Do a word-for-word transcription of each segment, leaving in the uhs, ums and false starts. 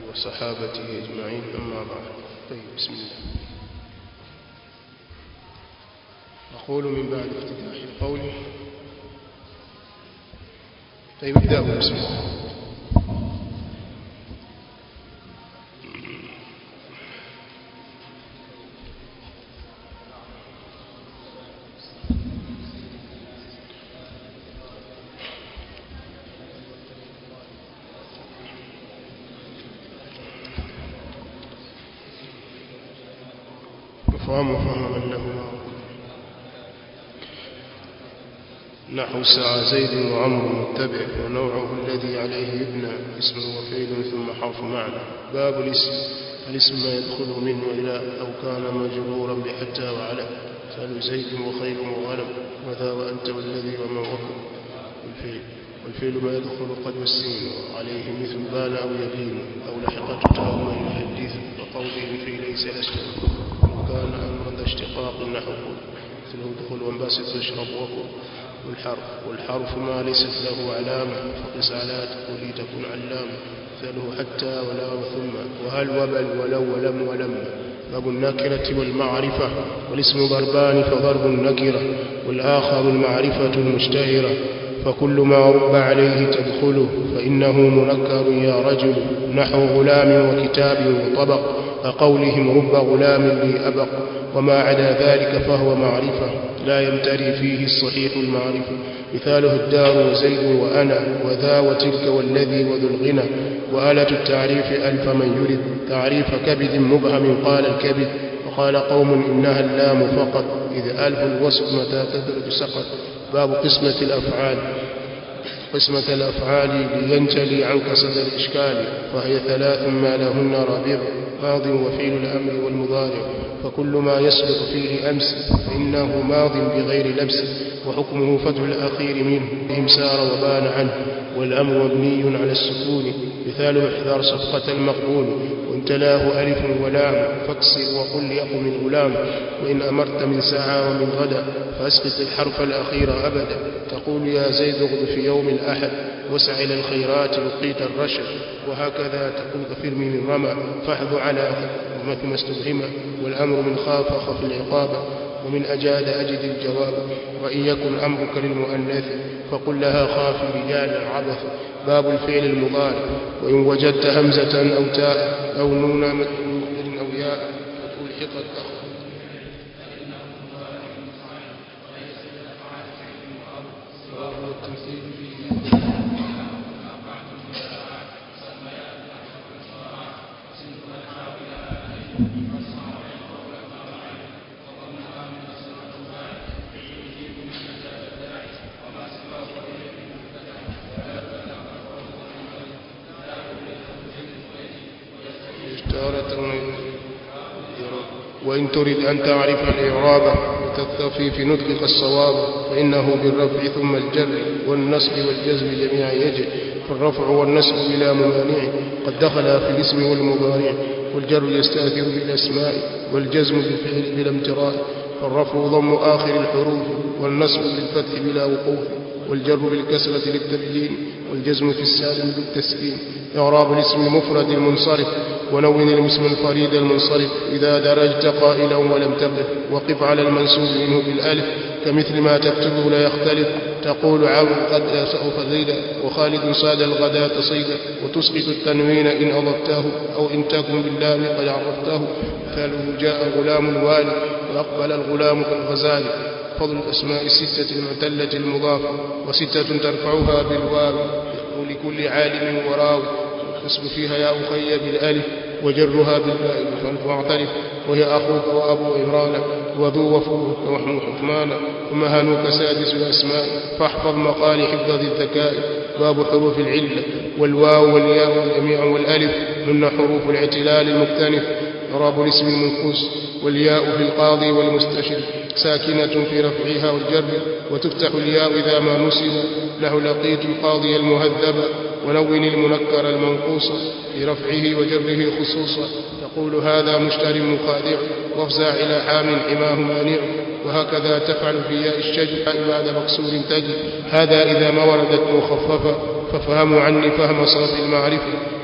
وصحابته أجمعين، أما بعد. طيب، بسم الله. أقول من بعد افتتاح القول. طيب، ابدأوا. بسم الله. فهم فهم من له نحو سعى زيد وعمر متبع، ونوعه الذي عليه يبنى اسم وفعل ثم حرف معنى. باب الاسم. الاسم ما يدخل منه إلى أو كان مجرورا بحتى وعلى، مثال زيد وخير وغنم، وذا وأنت والذي ومن وكل. والفعل والفعل ما يدخل قد والسين عليه مثل بان أو يبين، أو لحقته تاء من يحدث، وقوله في ليس لست كان أمرا ذا اشتقاق نحو مثله ادخل وانبسط واشرب وكل. والحرف والحرف ما ليست له علامة، فقس على تقولي تكن علامة، مثله حتى ولا وثم وهل وبل ولو ولم ولم. باب النكرة والمعرفة. والاسم ضربان، فضرب النكرة والآخر المعرفة المشتهرة، فكل ما رب عليه تدخله فإنه منكر يا رجل، نحو غلام وكتاب وطبق، كقولهم رب غلام لي أبق. وما عدا ذلك فهو معرفة لا يمتري فيه الصحيح المعرفة، مثاله الدار وزيد وأنا وذا وتلك والذي وذو الغنى. وآلة التعريف ألف من يرد، تعريف كبد مبهم قال الكبد، وقال قوم إنها اللام فقط، إذ ألف الوصف متى تدرج سقط. باب قسمة الأفعال. قسمة الأفعال لينجلي عنك صدر الإشكال، فهي ثلاث ما لهن رابع، ماض وفعل الأمر والمضارع. فكل ما يسبق فيه أمس فإنه ماض بغير لبس، وحكمه فتح الأخير منه بهم سار وبان عنه، والأمر مبني على السكون، مثاله احذر صفقة المقبول، وإن تلاه ألف ولام فاكسر وقل يقم الغلام. وإن أمرت من ساعة ومن غدا فأسقط الحرف الأخير أبدا، تقول يا زيد اغد في يوم الأحد، واسع إلى الخيرات لقيت الرشد. وهكذا تقول غفر من رمى فاحذ على ثم استبهم، والأمر من خاف خف العقاب، ومن أجاد أجد الجواب. وإن يكن أمرك للمؤنث فقل لها خافي رجال عبث. باب الفعل المضارع. وإن وجدت همزة أو تاء أو نون مقدر أو ياء فألحقت أخر وهو التمثيل فيه. وإن تريد أن تعرف الإعراب وتكتفي في نطقك الصواب، فإنه بالرفع ثم الجر والنصب والجزم جميعا يجب، فالرفع والنصب بلا ممانع قد دخل في الاسم والمضارع، والجر يستأثر بالأسماء، والجزم بالفعل بلا امتراء، فالرفع ضم آخر الحروف، والنصب بالفتح بلا وقوف، والجر بالكسرة للتبيين، والجزم في السالم بالتسكين. إعراب الاسم المفرد المنصرف. ونون الاسم الفريد المنصرف إذا درجت قائلا ولم تقف، وقف على المنسوب منه بالألف، كمثل ما تكتبه لا يختلف، تقول عمرو قد سوف زيدا، وخالد صاد الغداة صيدا، وتسقط التنوين إن أضفته، أو إن تكن باللام قد عرفته، مثاله جاء غلام الوالي، وأقبل الغلام كالغزال. فضل الأسماء الستة المعتلة المضافة، وستة ترفعها بالواو، ولكل عالم وراوي، والحسب فيها يا أخي بالألف، وجرها بالباء فاعترف، وهي أخوك وأبو عمران، وذو وفوك وحمو حكمان، ومهانوك سادس الأسماء، فاحفظ مقال حفظ ذي الذكاء. باب حروف العلة. والواو والياء جميعا والألف هن حروف الاعتلال المكتنف. إعراب الاسم المنقوص. والياء في القاضي والمستشر ساكنة في رفعها والجر، وتفتح الياء إذا ما نسب، له لقيت القاضي المهذب. ونون المنكر المنقوص في رفعه وجره خصوصا، تقول هذا مشتر مخادع، وافزع إلى حام حماه مانع. وهكذا تفعل في ياء الشجر بعد مكسور تجد، هذا إذا ما وردت مخففة، فافهموا عني فهم صرف المعرفة،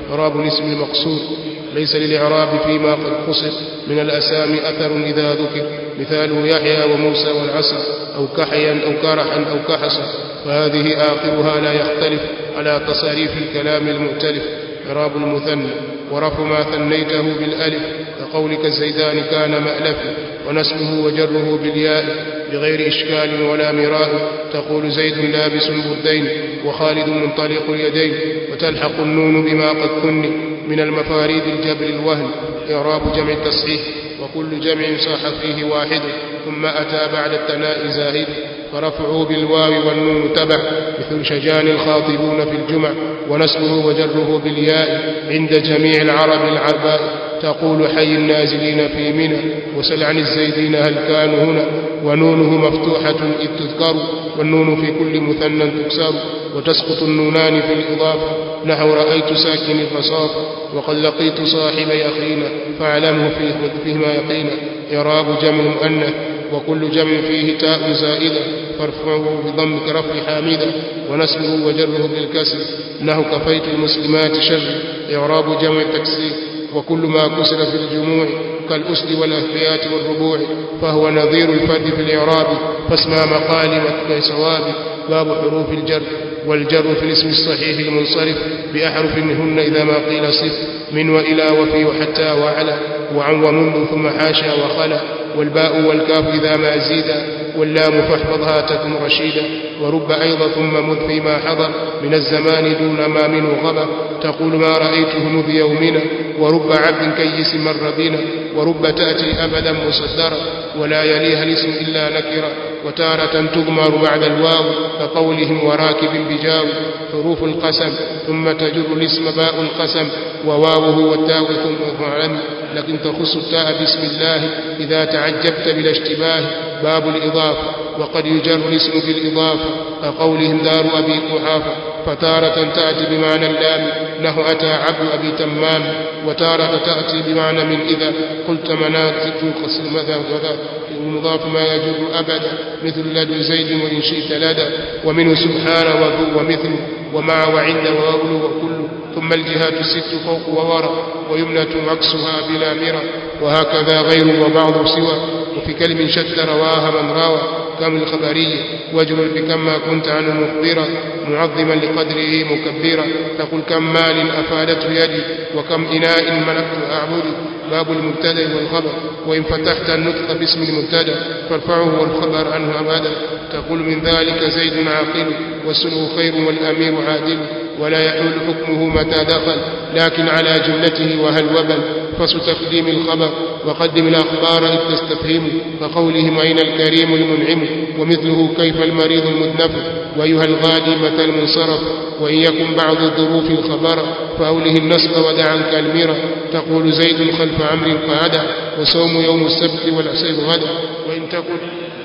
إعراب الاسم المقصور ليس للإعراب فيما قد قصر من الأسامي أثر إذا ذكر مثاله يحيى وموسى والعسى أو كحيا أو كرحا أو كحسا فهذه آخرها لا يختلف على تصاريف الكلام المؤتلف. إعراب المثنى ورفع ما ثنيته بالألف كقولك الزيدان كان مألفا ونسبه وجره بالياء بغير إشكال ولا مراء تقول زيد لابس بردين وخالد منطلق اليدين وتلحق النون بما قد كن من المفاريد الجبر الوهن. إعراب جمع التصحيح وكل جمع صح فيه واحد ثم أتى بعد الثناء زائد فرفعه بالواو والنون تبع مثل شجان الخاطبون في الجمع ونسبه وجره بالياء عند جميع العرب العرباء تقول حي النازلين في منى وسل عن الزيدين هل كانوا هنا ونونه مفتوحة إذ تذكر والنون في كل مثنى تكسر وتسقط النونان في الإضافة نحو رأيت ساكن الفصافة وقد لقيت صاحبي أخينا فاعلمه فيهما يقينا. إعراب جمع مؤنث وكل جمع فيه تاء زائدة فارفعه بضم كرفع حامدة ونسبه وجره بالكسر نحو كفيت المسلمات شر. إعراب جمع تكسير وكل ما كسر في الجموع كالأسد والأهفيات والربوع فهو نظير الفرد في الإعراب فاسمى مقال كصواب. باب حروف الجر والجر في الاسم الصحيح المنصرف بأحرف منهن إذا ما قيل صف من وإلى وفي وحتى وعلى وعن ومنذ ثم حاشا وخلا والباء والكاف إذا ما زيدا واللام فاحفظها تكن رشيدا ورب أيضا ثم مذ فيما حضر من الزمان دون ما منه غبر تقول ما رأيته مذ يومنا ورب عبد كيس مر بنا ورب تأتي أبدا مصدرا ولا يليها الاسم إلا نكرا وتارة تضمر بعد الواو كقولهم وراكب بجاو. حروف القسم ثم تجر الاسم باء القسم وواوه والتاء ثم معلم لكن تخص التاء باسم الله إذا تعجبت بلا اشتباه. باب الإضافة وقد يجر الاسم بالإضافة كقولهم دار أبي قحافة فتارة تأتي بمعنى اللام نحو أتى عبد أبي تمام وتارة تأتي بمعنى من إذا قلت منازل القسم ذا وذا المضاف ما يجر أبدا مثل لدى زيد وإن شئت لدى ومنه سبحان وذو ومثل ومع وعند وأولو وكل ثم الجهات الست فوق ووراء ويمنة عكسها بلا مرى وهكذا غير وبعض سوى وفي كلم شتى رواها من راوى كم الخبرية واجرل بكم ما كنت عنه مخبرا معظما لقدره مكبرا تقول كم مال أفادته يدي وكم إناء ملكت أعبدي. باب المبتدأ والخبر وإن فتحت النطق باسم المبتدأ فارفعه والخبر عنه أبدا تقول من ذلك زيد عاقل والسلو خير والأمير عادل ولا يحول حكمه متى دخل لكن على جملته وهل وبل فستقديم الخبر وقدم الأخبار إذ تستفهم كقولهم أين الكريم المنعم ومثله كيف المريض المذنب وأيها الغالي متى المنصرف وإن يكن بعض الظروف الخبر فأوله النصب ودعا كالميرة تقول زيد خلف عمر قعدا وصوم يوم السبت والعصير غدا وإن تكن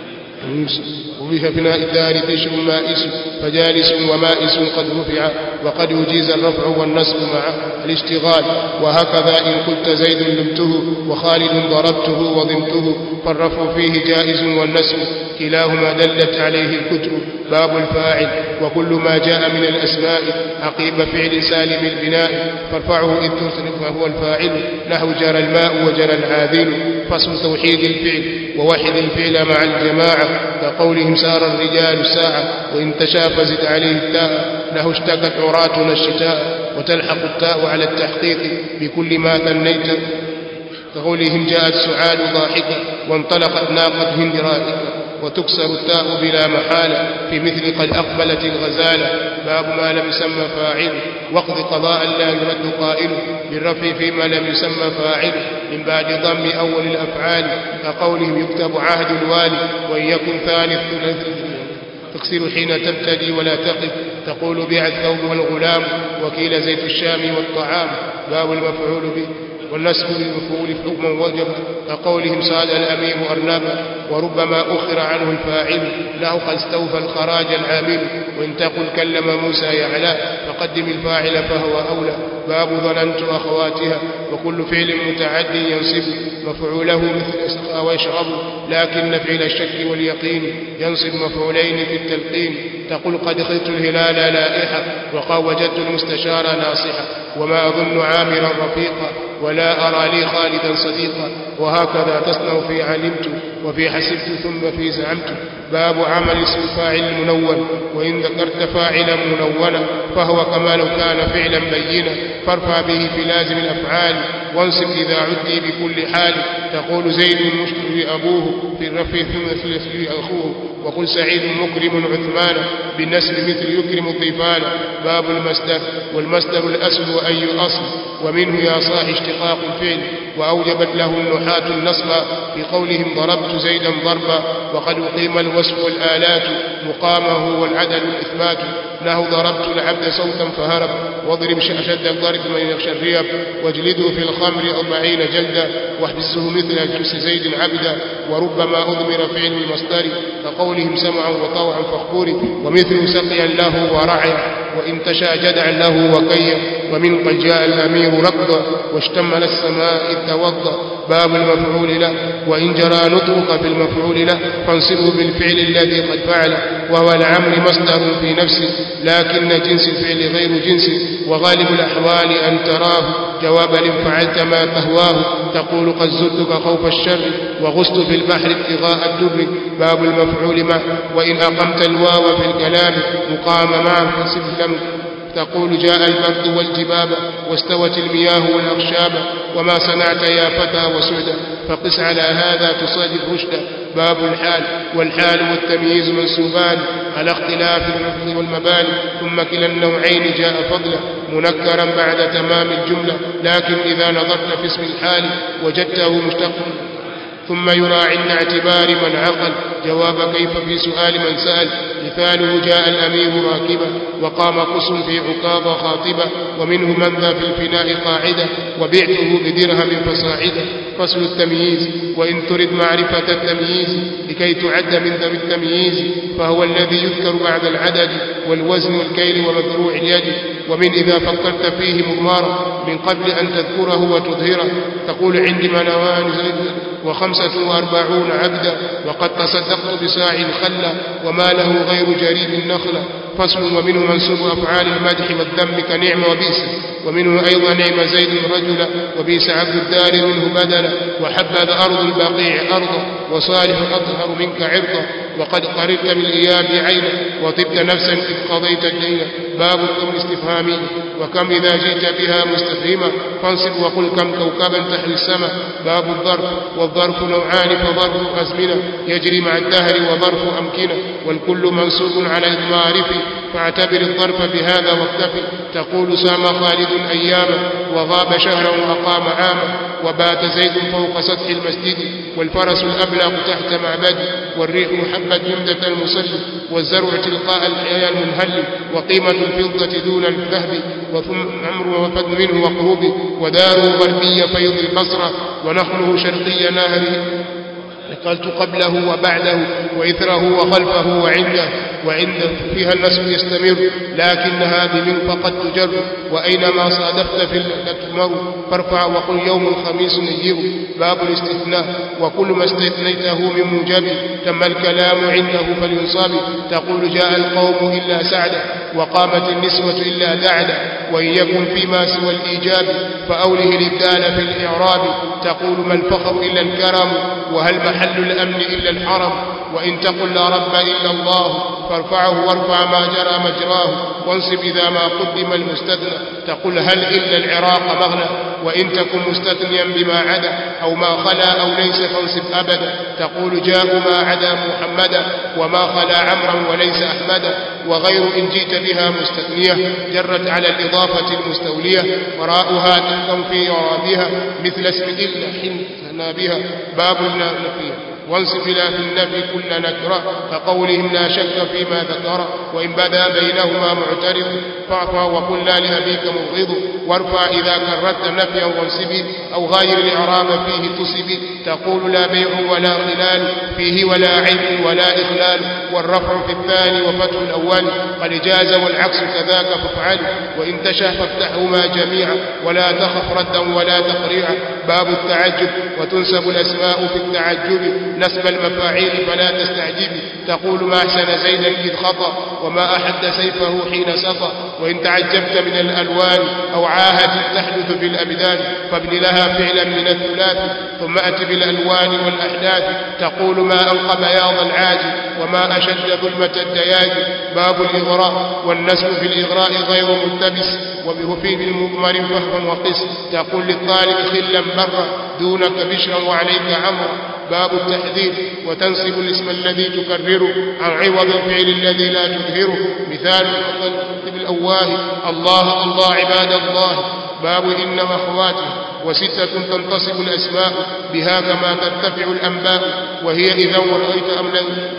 وبها فناء الدار تشر مائس فجالس ومائس قد رفع وقد يجيز الرفع والنصب مع الاشتغال. وهكذا إن قلت زيد لمته وخالد ضربته وضمته فالرفع فيه جائز والنصب كلاهما دلت عليه الكتب. باب الفاعل وكل ما جاء من الأسماء عقيب فعل سالم البناء فارفعه إذ تصرف فهو الفاعل نحو جرى الماء وجرى العاذل فصل توحيد الفعل ووحد الفعل مع الجماعة كقولهم سار الرجال ساعة وإن تشاف زد عليه التاء له اشتكت عراتنا الشتاء وتلحق التاء على التحقيق بكل ما ثنيت كقولهم جاءت سعاد ضاحكة وانطلقت ناقة هند رائكة وتكسر التاء بلا محالة في مثل قد أقبلت الغزالة. باب ما لم يسمى فاعل واقض قضاء لا يرد قائل بالرفع فيما لم يسمى فاعل من بعد ضم أول الأفعال كقولهم يكتب عهد الوالي وإن يكن ثالث تكسر حين تبتدي ولا تقف تقول بيع الثوب والغلام وكيل زيت الشام والطعام. باب المفعول به والنسب للمفعول حكما وجب كقولهم ساد الأمير أرنبا وربما أخر عنه الفاعل له قد استوفى الخراج العامل وإن تقل كلم موسى يعلى فقدم الفاعل فهو أولى. باب ظننت أخواتها وكل فعل متعد ينصب مفعوله مثل اسقى ويشرب لكن فعل الشك واليقين ينصب مفعولين في التلقين تقول قد خذت الهلال لائحة وقد وجدت المستشار ناصحة وما أظن عامرا رفيقا ولا أرى لي خالدا صديقا وهكذا تصنع في علمت وفي حسبت ثم في زعمت. باب عمل اسم الفاعل المنون، وإن ذكرت فاعلا منونا فهو كما لو كان فعلا بينا، فارفع به في لازم الأفعال وانصب إذا عدي بكل حال. تقول زيد مشتري أبوه في الرفع ثم في أخوه، وقل سعيد مكرم عثمان بالنسب مثل يكرم الضيفان. باب المصدر، والمصدر الأصل وأي أصل، ومنه يا صاح اشتقاق الفعل، وأوجبت له النحاة النصب في قولهم ضربت زيدا ضربا، وقد أقيم الوصف والآلات مقامه والعدل الإثبات. له ضربت العبد صوتا فهرب، واضرب أشد الضرب من يخشى الريب، واجلده في الخمر أربعين جلدا، واحبسه مثل جلس زيد عبدا. وربما أضمر فعل المصدر كقولهم سمعا وطوعا فاخبري، ومثل سقيا له ورعيا، وإن تشاء جدعا له وكيا. ومن قد جاء الأمير ركضا واشتمل السماء إذ توضا. باب المفعول له، وإن جرى نطقك في المفعول له فانصبه بالفعل الذي قد فعل، وهو العمل مصدر في نفسه لكن جنس الفعل غير جنسه، وغالب الأحوال أن تراه جوابا إن فعلت ما تهواه. تقول قد زرتك خوف الشر وغصت في البحر ابتغاء الدر. باب المفعول معه، وإن أقمت الواو في الكلام مقام معه فانصب لم. تقول جاء البرد والجباب واستوت المياه والأخشاب، وما صنعت يا فتى وسعدا، فقس على هذا تصادف رشدا. باب الحال، والحال والتمييز منسوبان على اختلاف اللفظ والمباني، ثم كلا النوعين جاء فضلا منكرا بعد تمام الجملة، لكن إذا نظرت في اسم الحال وجدته مشتق. ثم يراعي عند اعتبار من عقل جواب كيف في سؤال من سأل. مثاله جاء الأمير راكبا، وقام قص في عكاظ خاطبا، ومنه من ذا في الفناء قاعدة، وبعته بدرهم فصاعدا. فصل التمييز، وإن ترد معرفة التمييز لكي تعد من ذوي التمييز فهو الذي يذكر بعد العدد والوزن والكيل ومذروع اليد. ومن إذا فكرت فيه مضمارا من قبل أن تذكره وتظهره، تقول عندي منوان زيد وخمسة وأربعون عبدا، وقد تصدقت بساع خلا، وما له غير جريب النخلة. فصل، ومنه منسوب أفعال المدح والذم كنعم وبئس، ومنه أيضا نعم زيد رجلا، وبئس عبد الدار منه بدلا، وحبذ أرض البقيع أرضا، وصالح أطهر منك عرضا، وقد قررت بالإياب عينا، وطبت نفسا إذ قضيت الدين. باب الكم الاستفهامي، وكم إذا جئت بها مستفهما فانصب وقل كم كوكبا تحوي السماء. باب الظرف، والظرف نوعان فظرف أزمنة يجري مع الدهر وظرف أمكنة، والكل منصوب على إضمار فيه، فاعتبر الظرف بهذا واكتفي. تقول سام خالد أياما، وغاب شهرا وأقام عاما، وبات زيد فوق سطح المسجد، والفرس الأبلغ تحت معبد، والريح حبت جمدة المصلي، والزرع تلقاء الحياة المنهل، وقيمة الفضة دون الذهب، وثم عمر وفد منه وقروب، وداره غربية فيض البصرة، ونخله شرقي نهره. قلت قبله وبعده وإثره وخلفه وعنده، وعنده فيها النسب يستمر، لكنها بمن فقد تجر، وأينما صادفت في تمر، فارفع وقل يوم الخميس نير. باب الاستثناء، وكل ما استثنيته من موجب تم الكلام عنده فلينصب. تقول جاء القوم إلا سعدا، وقامت النسوة إلا دعدا، وإن يكن فيما سوى الإيجاب فأوله الإبدال في الإعراب. تقول ما الفخر إلا الكرم، وهل محل الأمن إلا الحرم، وإن تقل لا رب إلا الله فارفعه وارفع ما جرى مجراه، وانصب إذا ما قدم المستثنى. تقول هل إلا العراق مغنى، وإن تكن مستثنيا بما عدا أو ما خلا أو ليس فانصب أبدا. تقول جاء ما عدا محمدا، وما خلا عمرا وليس أحمدا، وغير إن جئت بها مستثنية جرت على الإضافة المستولية، وراءها تحكم في إعرابها مثل اسم إلا حين ثنى بها. باب النفي، وانصب إلى في النفي كل نكرة كقولهم لا شك فيما ذكر، وإن بدا بينهما معترض فاعفى وقل لا لأبيك مبغض، وارفع إذا كررت نفيا وانصبي أو غاير الإعراب فيه تصبي. تقول لا بيع ولا خلال فيه ولا عيب ولا إخلال، والرفع في الثاني وفتح الأول قد جاز والعكس كذاك فافعل، وإن تشاء فافتحهما جميعا ولا تخف ردا ولا تقريعا. باب التعجب، وتنسب الأسماء في التعجب نسب المفاعيل فلا تستعجبي. تقول ما أحسن زيدا إذ خطأ، وما أحد سيفه حين سطى، وإن تعجبت من الألوان أو عاهة تحدث في الأبدان فابن لها فعلا من الثلاث ثم أت بالألوان والأحداث تقول ما ألقى بياض العاج وما أشد ظلمة الدياج. باب الإغراء والنسب في الإغراء غير ملتبس وبهفي بالمضمر فهما وقس تقول للطالب خلا برا دونك بشرا وعليك عمرا. باب التحذير وتنصب الاسم الذي تكرره عن عوض الفعل الذي لا تظهره مثال بالأواه الله الله عباد الله. باب إن وأخواته وستة تنتصب الأسماء بها كما ترتفع الأنباء وهي إذا ورأيت أم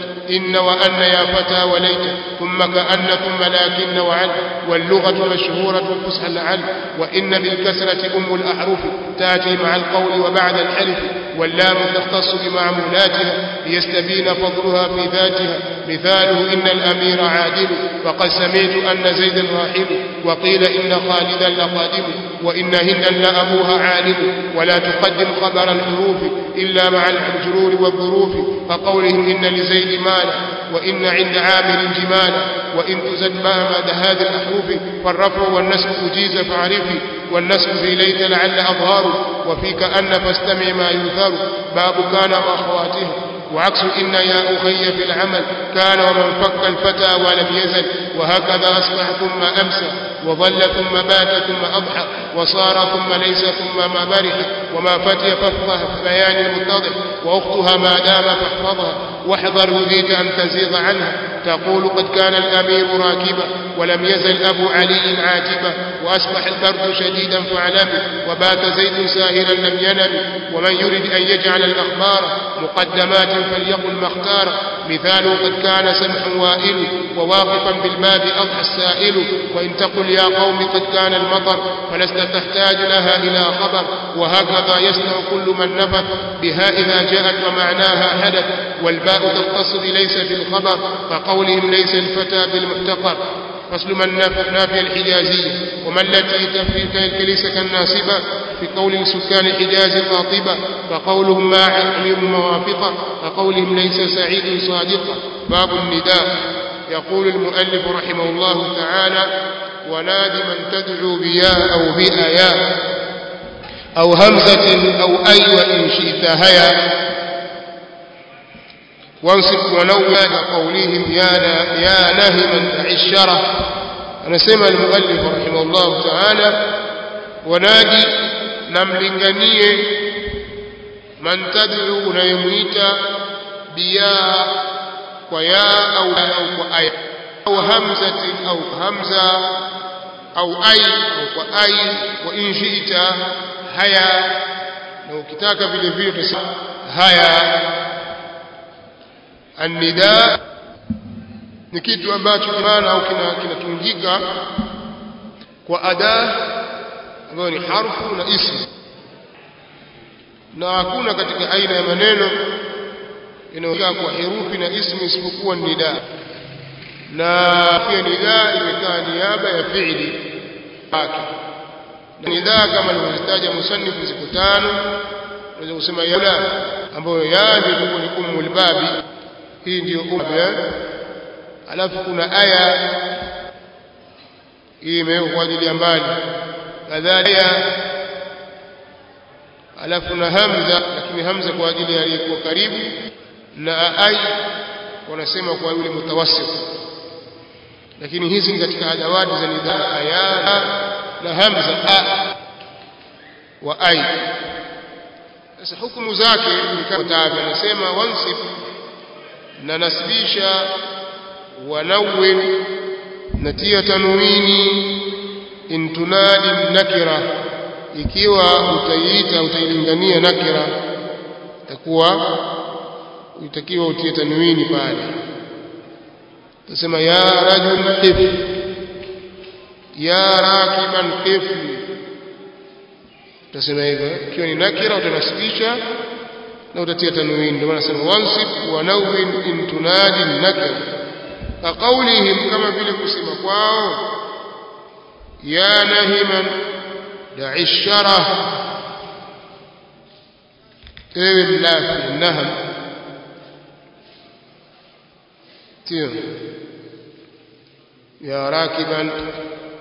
إن وأن يا فتى وليت ثم كأن ثم لكن وعل. واللغة مشهورة فسح لعل وإن بالكسرة أم الأحرف تأتي مع القول وبعد الحلف. واللام تختص بمعمولاتها ليستبين فضلها في ذاتها مثاله إن الأمير عادل فقد سمعت أن زيدا راحل. وقيل إن خالدا لقادم وإن هندا لأبوها عالم. ولا تقدم خبر الحروف إلا مع الجرور والظروف فقولهم إن لزيد مالا وإن عند عامر جمالا. وإن تزد ما بعد هذه الأحرف فالرفع والنسب أجيز فاعرفي والنسب في ليت لعل أظهار وفي كأن فاستمع ما يثار. باب كان وأخواتها وعكس إن يا أخي في العمل كان ومن فك الفتى ولم يزل وهكذا أصبح ثم أمسى وظل ثم بات ثم أضحى وصار ثم ليس ثم ما برح وما فتي فافقه بيان المتضح وأختها ما دام فاحفظها واحذر هديت أن تزيغ عنها. تقول قد كان الأمير راكبا ولم يزل أبو علي عاتبا وأصبح البرد شديدا فاعلم وبات زيد ساهرا لم ينم. ومن يرد أن يجعل الأخبار مقدمات فليقل ما اختار مثال قد كان سمح وائل وواقفا بالباب أضحى السائل. وإن تقل يا قوم قد كان المطر فلست تحتاج لها إلى خبر وهكذا يصنع كل من نفث بها إذا جاءت ومعناها حدث. والباء تختص بليس في الخبر فقولهم ليس الفتى بالمحتقر. فصل من نافي الحجازية ومن التي تفي ليس كالناصبة في قول سكان الحجاز قاطبة فقولهم ما عمير موافقة فقولهم ليس سعيد صادقة. باب النداء. يقول المؤلف رحمه الله تعالى ونادي من تدعو بيا أو بآيا أو همزة أو أي وإن شئت هيا وانصب ونوّن قولهم يا يا نهما عشرة. anasema المؤلف رحمه الله تعالى ونادي namlinganie man tad'u unayemuita biya kwa ya au kwa aya au hamzatin au hamza au ay au kwa ay wa in shi'ta haya na ukitaka vile vile utasema haya. An-nidaa ni kitu ambacho maana au kinatungika kwa ada ambayo ni harfu na ismu na hakuna katika aina ya maneno inayokaa kwa herufi na ismu isipokuwa nidaa. Na pia nidaa imekaa niaba ya fi'li yake. Nidaa kama alivyotaja musannifu ziko tano unaweza kusema ya ambayo ya ndio ni ummul babi hii ndio umma. Alafu kuna aya hii imewekwa kwa ajili ya mbali kadhalika. Alafu na hamza lakini hamza kwa ajili ya aliyekuwa karibu na ai wanasema kwa yule mutawassit. Lakini hizi ni katika adawati za nidaa aya na hamza a wa ai. Sasa hukumu zake ni kama tabi anasema wansib na nasbisha wanawwin natia tanwini in tunadi nakira ikiwa utaiita utailingania nakira itakuwa utakiwa utie tanwini pale. Tusema ya rajul qif ya rakiban qif tusema hivyo ikiwa ni nakira utanasibisha na utatia tanwini. Ndio maana nasema wansib wa nawwin in tunadi nakira ka qawlihim kama vile kusema kwao ya nahiman da'i shara ewe mlafi naham tio ya rakiban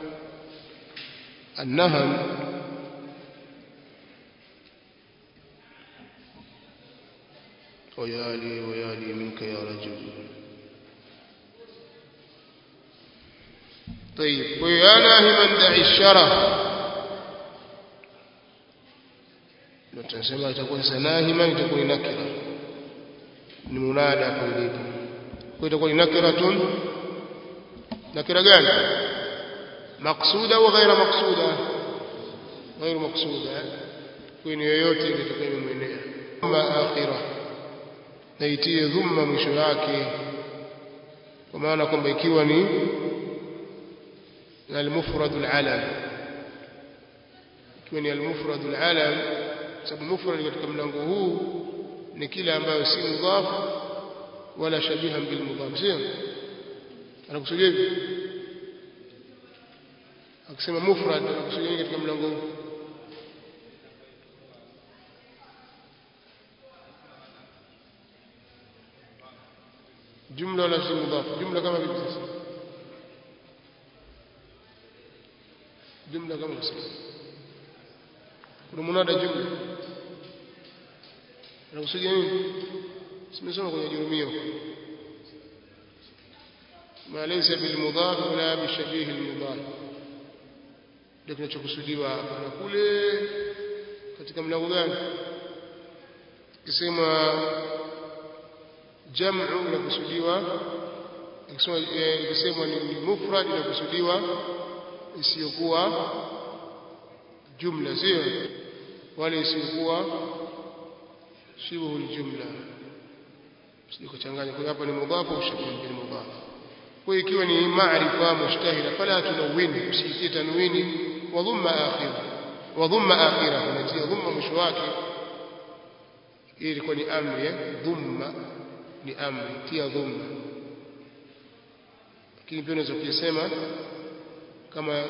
النهم ويالي ويالي منك يا رجل. طيب ويا ناهما دع الشرف لو تنسمع تكون سناهما تكون نكرة ni munada hapo ilipo kwa itakuwa nakiratun nakira gani maqsuda au ghaira maqsuda ghaira maqsuda kwa ni yoyote ile itakuwa imemwenea ma akhira naitie dhumma mwisho yake kwa maana kwamba ikiwa ni al-mufrad al-alam ikiwa ni al-mufrad al-alam sababu mufrad katika mlango huu ni kile ambayo si mudhaf wala shabihan bil mudhaf sio anakusudia hivi akisema mufrad anakusudia katika mlango huu jumla wala si mudhaf jumla kama vipi sasa jumla kama sasa kuna munada jumla anakusudia nini simesoma kwenye jurumio ma laysa bil mudhaf wala bi shabih al mudhaf ndio kinachokusudiwa na kule katika mlango gani kisema jam'u inakusudiwa ikisema ikisema ni mufrad inakusudiwa isiyokuwa jumla sio wala isiyokuwa شبه الجملة sio kuchanganya kwa hapa ni mudhafu au shabih bil mudhaf kwa ikiwa ni maarifa mushtahira fala tunawin usitie tanwini wa dhamma akhir wa dhamma akhira unatia dhamma mwisho wake ili ilikuwa ni amri eh dhamma ni amri tia dhamma lakini pia unaweza kusema kama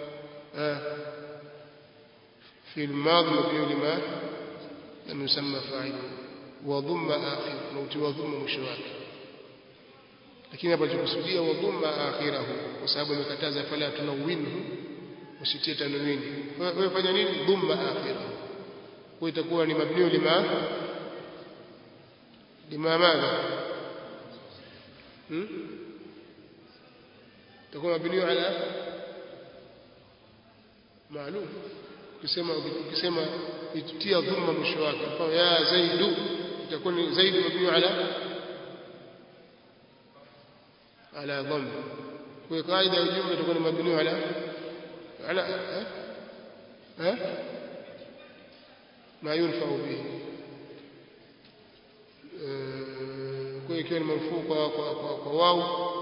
في الماضي مبني لما لم يسمى فاعله وضم آخر نوتي وضم مشواك lakini hapa tukusudia wadhumma akhirahu kwa sababu imekataza fala tunawinhu usitie tanwini wewe fanya nini dhumma akhirahu kwa itakuwa ni mabniu lima lima madha hmm itakuwa mabniu ala maalum ukisema ukisema ititia dhumma mwisho wake kwa ya zaidu itakuwa ni zaidu mabniu ala على ضم وقاعده الجمله تكون مبنيه على على ها ها ما ينفع به kwa ikiwa ni marfuu kwa kwa wao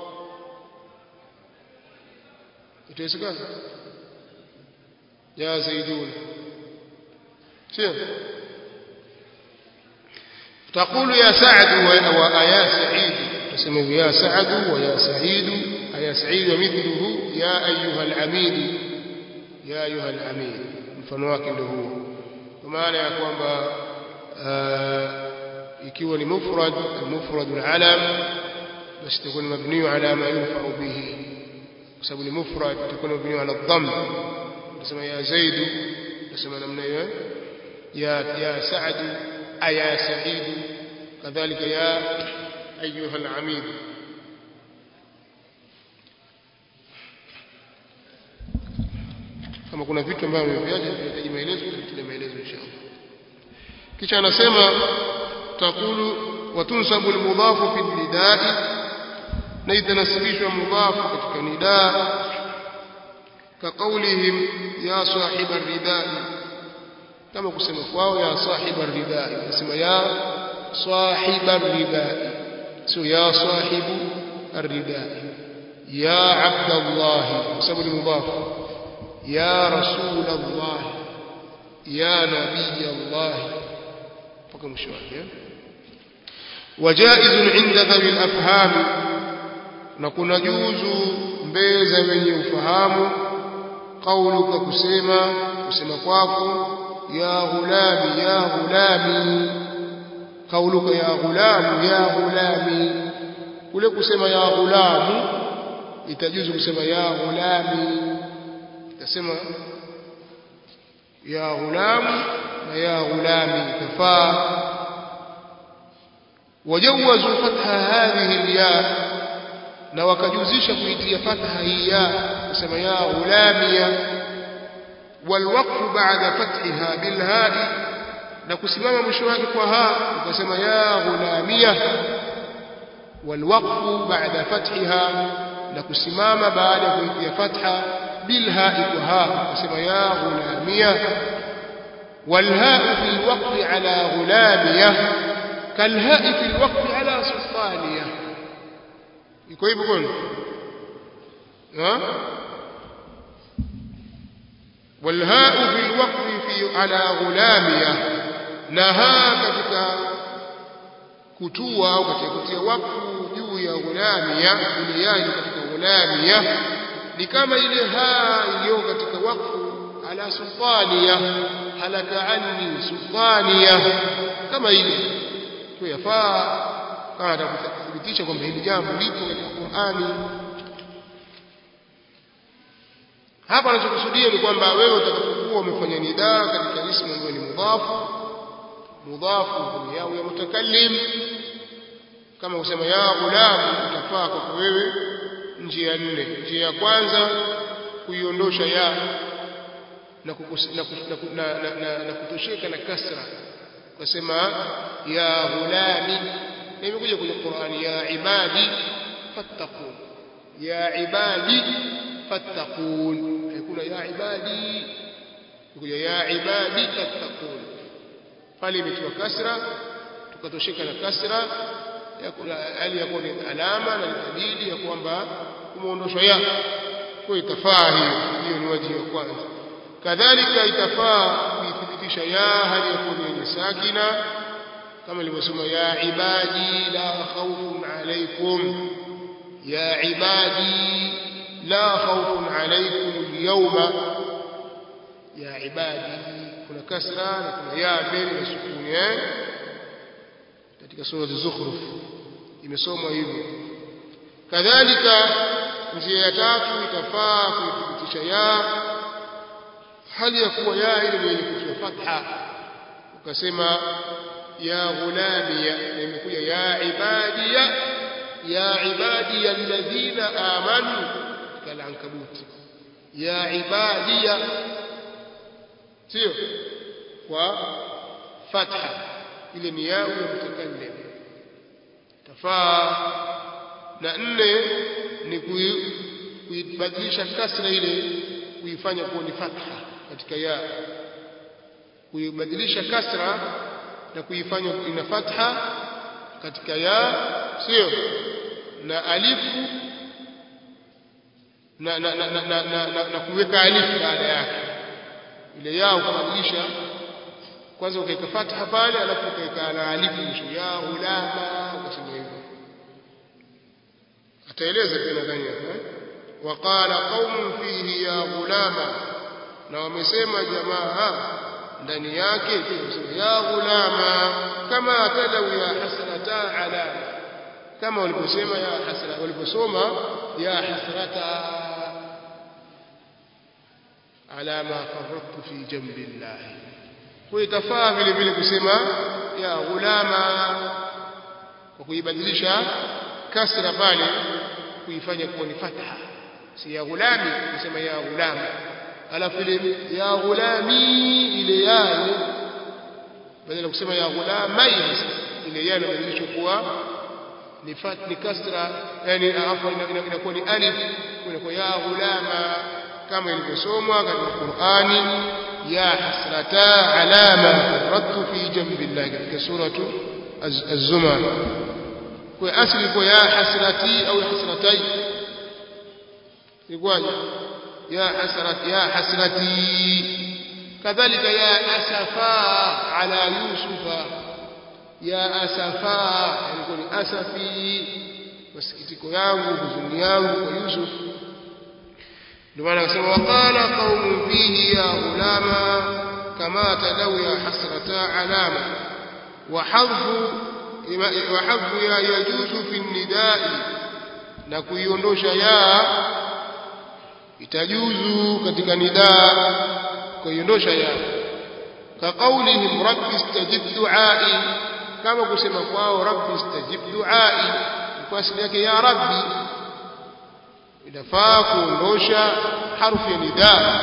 itawezekana ya zaidun sio تقول يا سعد ويا سعيد تسمى يا سعد ويا سعيد يا سعيد ومثله يا أيها العميد يا أيها العميد mfano wake ndio huo kwa maana ya kwamba ikiwa ni mufrad mufrad al-alam basi itakuwa mabni ala ma yunfa'u bihi kwa sababu ni mufrad itakuwa mabni ala dhamm tunasema ya zaid tunasema namna hiyo ya ya sa'd aya sa'id kadhalika ya أيها العميد kama kuna vitu ambavyo vimeviacha vinahitaji maelezo tutatoa maelezo inshallah kisha anasema taqulu wa tunsabu al-mudhafu fi al-nida'i na itanasibishwa mudhafu katika nidaa ka qawlihim ya sahib ar-rida'i kama kusema kwao ya sahib ar-rida'i kusema ya sahib ar-rida'i سو يا صاحب الرداء يا عبد الله سبب المضاف يا رسول الله يا نبي الله فكم شويه وجائز عند ذوي الافهام نكون جوز mbeza wenye ufahamu qauluka kusema kusema kwako ya ghulami ya ghulami قولك يا غلام يا غلامي kule kusema ya ghulamu itajuzu kusema ya ghulami utasema ya ghulam na ya ghulami kafaa. Wajawazu fatha hadhihi alya, na wakajuzisha kuitia fatha hii ya kusema ya ghulamia. Walwaqfu ba'da fathiha bilha'i, na kusimama mwisho wake kwa ha ukasema ya ghulamia. Walwaqfu ba'da fathiha, na kusimama baada ya kuitia fatha bilha'i kwa ha ukasema ya ghulamia. والهاء في الوقف على غلامية كالهاء في الوقف على سلطانية. يكون يقول ها والهاء في الوقف في على غلامية، نها katika kutua au katika kutia wakfu juu ya ghulamia, ile yai katika ghulamia ni kama ile ha iliyo katika wakfu ala sultaniya, halaka anni sultaniya, kama ile kwa yafaa kama atakuthibitisha kwamba hili jambo lipo katika Qur'ani. Hapa anachokusudia ni kwamba wewe utakapokuwa umefanya nidaa katika ismu ambayo ni mudhafu mudhafu ni yao ya mutakallim, kama usema ya ghulam, utafaa kwa wewe njia nne. Njia ya kwanza kuiondosha ya na na na na kutosheka na kasra, kusema ya ghulami. Na imekuja kwenye Qur'ani ya ibadi fattaqun, ya ibadi fattaqun, haikuna ya ibadi, kuja ya ibadi fattaqun. Pale imetiwa kasra, tukatosheka na kasra hali ya kuwa ni alama na dalili ya kwamba umeondoshwa ya, kwa itafaa hiyo. Hiyo ni wajibu wa kwanza. Kadhalika itafaa kuithibitisha ya hali ya kuwa ni sakina, kama ilivyosema ya ibadi la khawfun alaykum, ya ibadi la khawfun alaykum alyawma. Ya ibadi kuna kasra na kuna ya mbele na sukuni eh, katika sura az-Zukhruf imesomwa hivyo. Kadhalika njia ya tatu itafaa kuithibitisha ya hali ya kuwa ya ile yenye kutiwa fatha, ukasema ya ghulamia, na imekuja ya ibadiya, ya ibadiya alladhina amanu kala ankabut, ya ibadiya sio kwa fatha, ile ni ya mutakallim tafaa. Na nne ni kuibadilisha kasra ile kuifanya kuwa ni fatha katika ya, kuibadilisha kasra na kuifanya ina fatha katika ya, sio na alifu na na na, na, na, na, na kuweka alifu baada yake. Ile ya ukabadilisha kwanza ukaweka fatha pale, alafu ukaweka na alifu mwisho, ya ulama, ukasema hivyo. Ataeleza pia nadhani hapa waqala qaumun fihi ya ghulama, na wamesema jamaa ndani yake ya ghulama, kama tadawi ya hasrata alama, kama waliposema ya hasra, waliposoma ya hasrata ala ma farrattu fi jambillah. Kwa itafaa vile vile kusema ya ghulama kwa kuibadilisha kasra pale kuifanya kuwa ni fatha, si ya ghulami kusema ya ghulama, alafu ile ya ghulami ile ya badala kusema ya ghulamai ile ya inabadilishwa kuwa ni fat ni kasra, yani afa inakuwa ni alif, inakuwa ya ghulama kama ilivyosomwa katika Qur'ani ya hasrata ala ma faradtu fi jambillah katika suratu az-Zumar. Kwa asili kwa ya hasrati au hasratai ikwaje ya hasrati ya hasrati. Kadhalika ya asafa ala yusufa, ya asafa ilikuwa ni asafi, masikitiko yangu, huzuni yangu kwa Yusuf. Ndio maana akasema waqala qaumun fihi ya ghulama kama tadawi ya hasrata alama wa hadfu wa hadfu ya yajuzu fi nidai, na kuiondosha ya itajuzu katika nidaa kuiondosha ya كقولهم رب استجب دعائي كما kusema kwao رب استجب دعائي kwa asili yake ya rabbi inafaa kuondosha harfu ya nidaa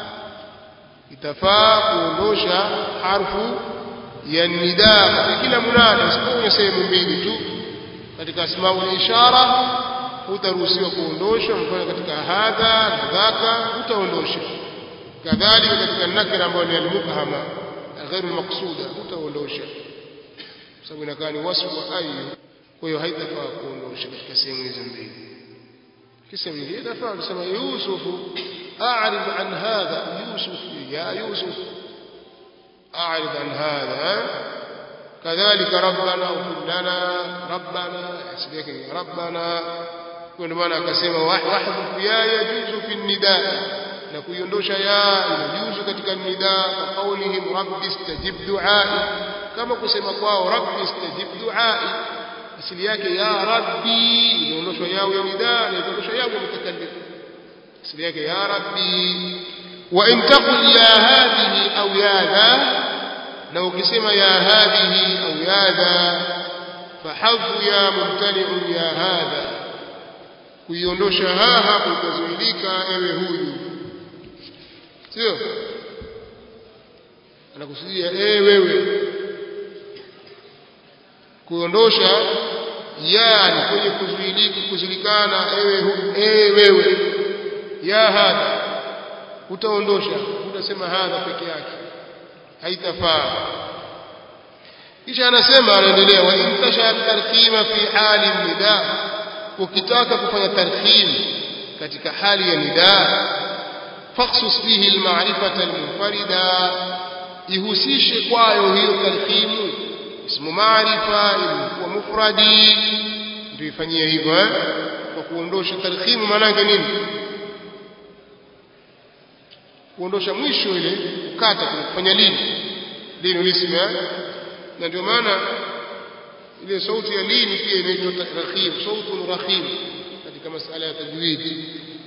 itafaa kuondosha harfu ya nidaa katika kila munada isipokuwa sehemu mbili tu katika asmaul ishara hutaruhusiwa kuondosha mfano katika hadha na dhaka utaondosha kadhalika katika nakira ambayo ni al-mubhama غير المقصوده utaondosha sababu inakaa ni wasfu wa ayu kwa hiyo haitafaa kuondosha katika sehemu hizo mbili kisha vile inafaa kusema Yusuf a'rid an hadha Yusuf ya Yusuf a'rid an hadha kadhalika rabbana ighfir lana rabbana asbika ya rabbana kwa maana akasema wahdhu ya yajuzu fi nidaa na kuiondosha ya inajuzu katika nidaa kwa kaulihim rabbi istajib du'ai kama kusema kwao rabbi istajib du'ai asili yake ya rabbi inaondoshwa yao ya nidaa na inaondoshwa yao ya mutakallim asili yake ya rabbi wa in taqul ya hadhihi au ya dha na ukisema ya hadhihi au ya dha fahadhu ya mumtani'un ya hadha kuiondosha haha kuzuilika ewe huyu sio anakusudia eh wewe kuondosha yani kwenye kuzuilika kuzulikana ewe eh wewe ya hadha utaondosha utasema hadha peke yake haitafaa kisha anasema anaendelea wa intasha tarkhima fi hali nidaa ukitaka kufanya tarkhim katika hali ya nidaa فاخصص به المعرفة المنفردة يهسيش kwayo hiyo tarhimu ismu maarifa wa mufradi ndio ifanyie hivyo eh kwa kuondosha tarhimu maana yake nini kuondosha mwisho ile kukata kufanya lini lini ismu eh na ndio maana ile sauti ya lini pia inaitwa tarhim sautun rahim katika masala ya tajwid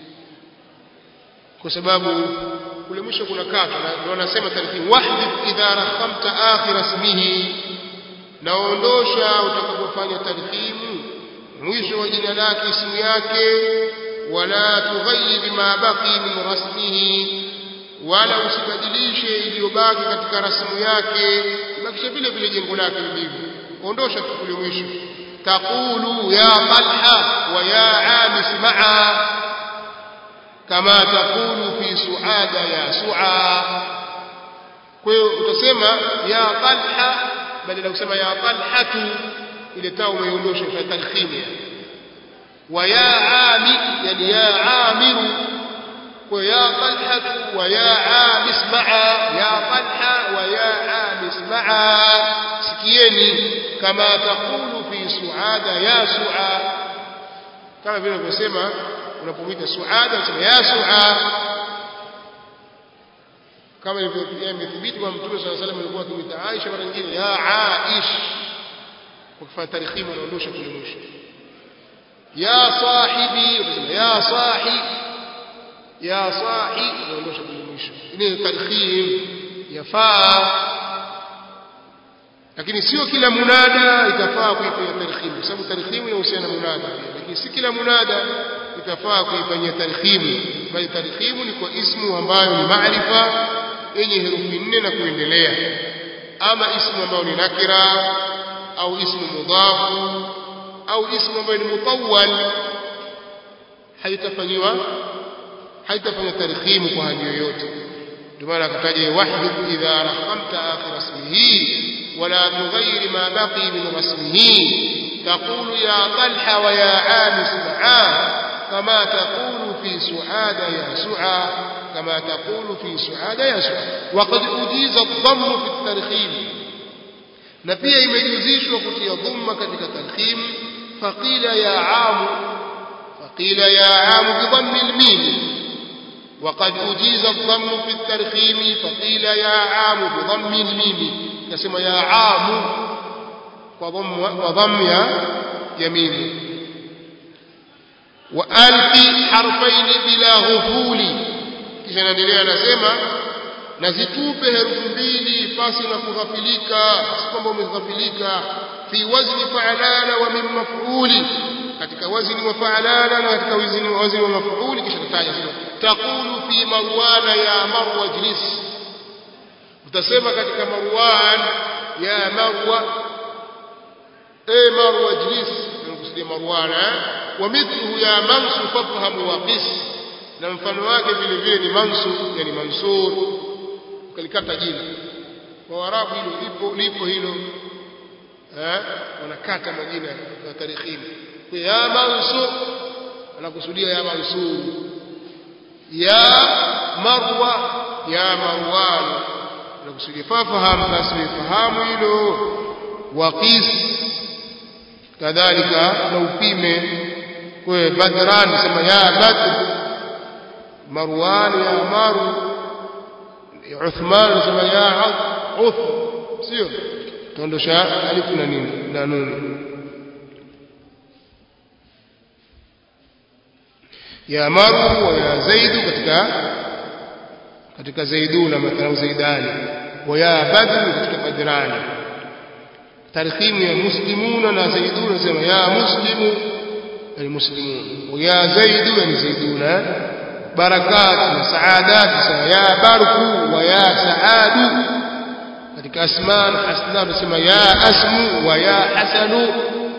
kwa sababu kule mwisho kuna kata na wanasema tarhim wahdith idha rakhamta akhir ismihi naondosha utakapofanya tarhimu mwisho wa jina lake ismu yake wala tughayyib ma baqi min rasmihi wala usibadilishe iliyobaki katika rasmu yake ibakisha vile vile jengo lake lilivyo ondosha kule mwisho taqulu ya talha wa ya amis ma'a kama taqulu fi suada ya su'a kwa hiyo utasema ya talha badala ya kusema ya talhatu ile taa umeondosha kwa tarhimi wa ya ami yani ya amiru kwa ya talhatu wa ya amis ma'a ya talha wa ya amis ma'a sikieni kama taqulu fi suada ya su'a kama vile unasema unapomwita suada unasema ya su'a kama ilivyo imethibiti kwa Mtume صلى الله عليه وسلم alikuwa akimwita Aisha mara nyingine ya Aish kwa kufanya tarhimu anaondosha kule mwisho ya sahibi unasema ya sahi ya sahi anaondosha kule mwisho ile tarhim yafaa lakini sio kila munada itafaa kuifanyia tarhim kwa sababu tarhim inahusiana na munada lakini si kila munada itafaa kuifanyia tarhim bali tarhim ni kwa ismu ambayo ni maarifa yenye herufi nne na kuendelea ama ismu ambayo ni nakira au ismu mudhafu au ismu ambayo ni mutawwal haitafanywa haitafanywa tarhim kwa hali yoyote ndio maana akataja wahdith idha rakhamta akhir ismihi ولا تغير ما بقي من رسمه تقول يا طلحة ويا عامس معاه كما تقول في سعاد يا سعى كما تقول في سعاد يا سعى وقد أجيز الضم في الترخيم نبيه يميزيش وقت يضم كتك ترخيم فقيل يا عام فقيل يا عام بضم الميم وقد أجيز الضم في الترخيم فقيل يا عام بضم الميم كما يا عام وضم وضم يا يمين وألقي حرفين بلا غفول kisha naendelea anasema na zitupe herufi mbili pasi na kughafilika, si kwamba umeghafilika. Fi wazni fa'alana wa min maf'uli, katika wazni wa fa'alana na katika wazni wazni wa maf'uli. Kisha tataja sema taqulu fi marwana ya marwa jlis, utasema katika marwan ya marwa, e marwa jlis, unakusudia marwana. Wa mithluhu ya mansu fafham wa qis, na mfano wake vile vile ni mansu, yani mansur, ukalikata jina. Kwa Waarabu hilo lipo lipo hilo, eh, wanakata majina ya tarikhini. Kwa ya mansu anakusudia ya mansur, ya marwa ya marwan anakusudia. Fafaham, basi fahamu hilo. Waqis kadhalika na upime. Kwa badran sema ya badr, marwan ya maru, Uthman sema ya uth, sio tuondosha alif na nini na nun. Ya maru wa ya zaidu katika katika zaiduna mathalan zaidani, wa ya badr katika badrani. Tarikhimu ya muslimuna na zaiduna sema ya muslimu yani muslimun, wa ya zaidu yani zaiduna. Barakat na saadat sema ya barku wa ya saadu, katika asma na hasna nasema ya asmu wa ya hasanu.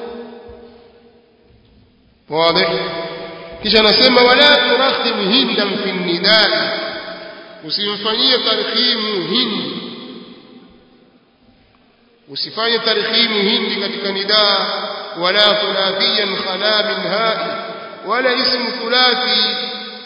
Wazi. Kisha nasema wala turakhim hindan fi nidai, usimfanyie tarikhimu hindi, usifanye tarikhimu hindi katika nidaa. Wala thulathiyan khala min hai, wala ismu thulathi